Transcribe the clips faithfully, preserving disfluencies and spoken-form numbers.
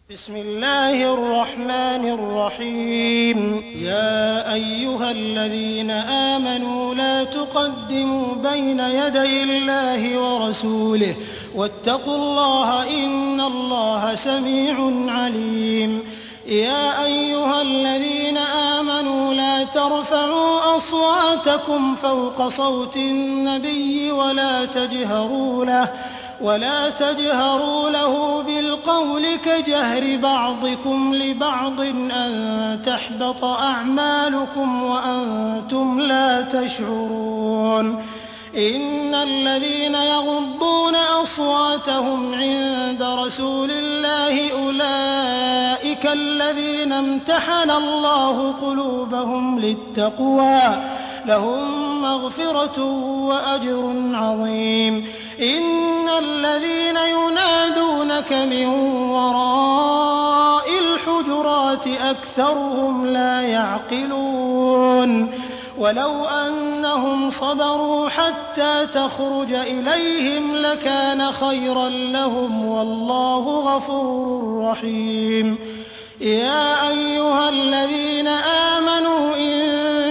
بسم الله الرحمن الرحيم. يا أيها الذين آمنوا لا تقدموا بين يدي الله ورسوله واتقوا الله إن الله سميع عليم. يا أيها الذين آمنوا لا ترفعوا أصواتكم فوق صوت النبي ولا تجهروا له ولا تجهروا له بالقول كجهر بعضكم لبعض أن تحبط أعمالكم وأنتم لا تشعرون. إن الذين يغضون أصواتهم عند رسول الله أولئك الذين امتحن الله قلوبهم للتقوى لهم مغفرة وأجر عظيم. إن الذين ينادونك من وراء الحجرات أكثرهم لا يعقلون. ولو أنهم صبروا حتى تخرج إليهم لكان خيرا لهم والله غفور رحيم. يا أيها الذين آمنوا إن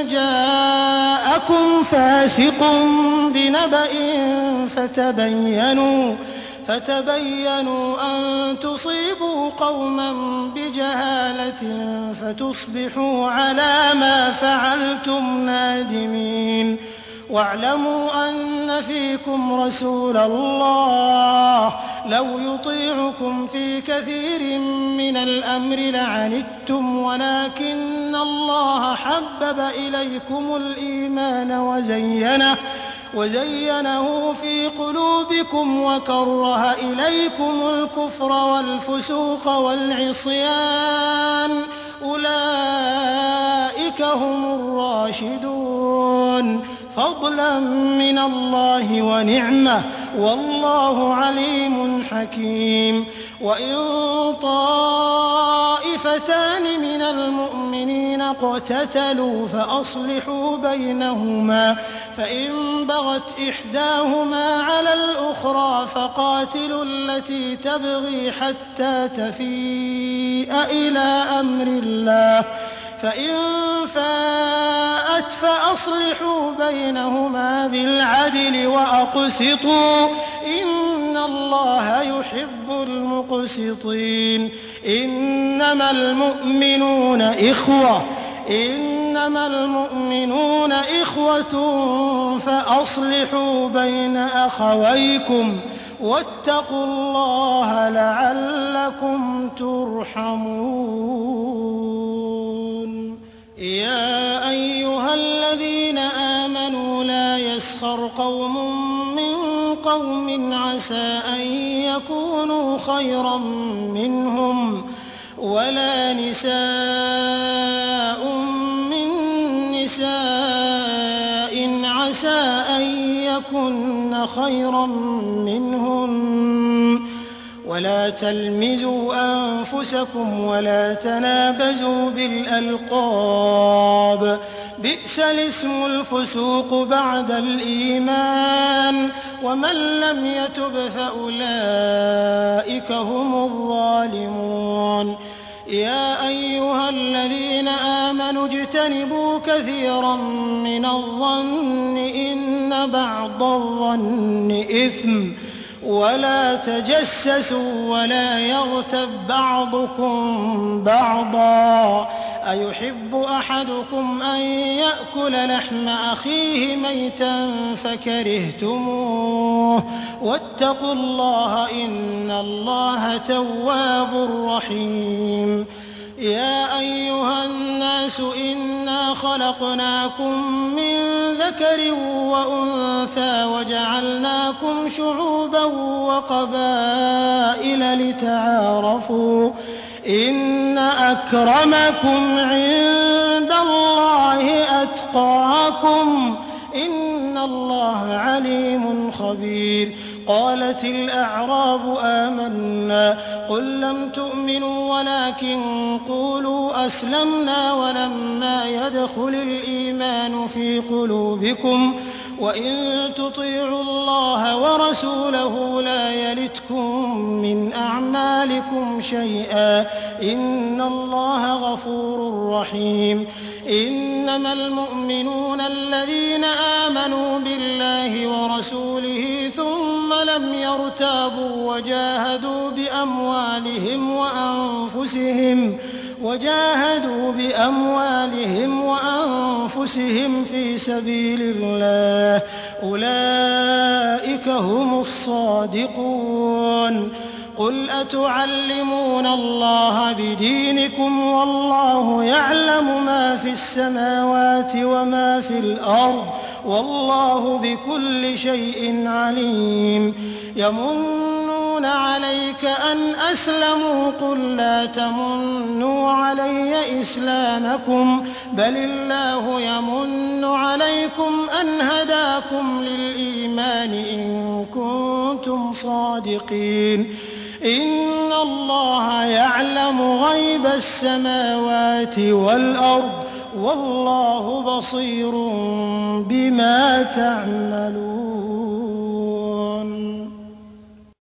جاءكم فاسق بنبأ فتبينوا فتبينوا أن تصيبوا قوما بجهالة فتصبحوا على ما فعلتم نادمين. واعلموا أن فيكم رسول الله لو يطيعكم في كثير من الأمر لعنتم ولكن الله حبب إليكم الإيمان وزينه وزينه في قلوبكم وكره إليكم الكفر والفسوق والعصيان أولئك هم الراشدون فضلا من الله ونعمة والله عليم حكيم. وإن طائفتان من المؤمنين اقتتلوا فأصلحوا بينهما فإن بغت إحداهما على الأخرى فقاتلوا التي تبغي حتى تفيء إلى أمر الله فإن فاءت فأصلحوا بينهما بالعدل وأقسطوا إن الله يحب المقسطين. إنما المؤمنون إخوة إنما المؤمنون إخوة فأصلحوا بين أخويكم واتقوا الله لعلكم ترحمون. يا أيها الذين آمنوا لا يسخر قوم من قوم عسى أن يكونوا خيرا منهم ولا نساء من نساء عسى أن يكن خيرا منهن ولا تلمزوا أنفسكم ولا تنابزوا بالألقاب بئس الاسم الفسوق بعد الإيمان ومن لم يتب فأولئك هم الظالمون. يا أيها الذين آمنوا اجتنبوا كثيرا من الظن إن بعض الظن إثم ولا تجسسوا ولا يغتب بعضكم بعضا أيحب أحدكم أن يأكل لحم أخيه ميتا فكرهتموه واتقوا الله إن الله تواب رحيم. يا أيها الناس إنا خلقناكم من ذكر وأنثى وجعلناكم شعوبا وقبائل لتعارفوا إن أكرمكم عند الله أتقاكم إن الله عليم خبير. قالت الأعراب آمنا قل لم تؤمنوا ولكن قولوا أسلمنا ولما يدخل الإيمان في قلوبكم وإن تطيعوا الله ورسوله لا يلتكم من أعمالكم شيئا إن الله غفور رحيم إنما المؤمنون الذين آمنوا بالله ورسوله ثم لم يرتابوا وجاهدوا بأموالهم وأنفسهم وجاهدوا بأموالهم وأنفسهم في سبيل الله أولئك هم الصادقون قل أتعلمون الله بدينكم والله يعلم ما في السماوات وما في الأرض والله بكل شيء عليم يمنون عليك أن أسلموا قل لا تمنوا علي إسلامكم بل الله يمن عليكم أن هداكم للإيمان إن كنتم صادقين إن الله يعلم غيب السماوات والأرض والله بصير بما تعملون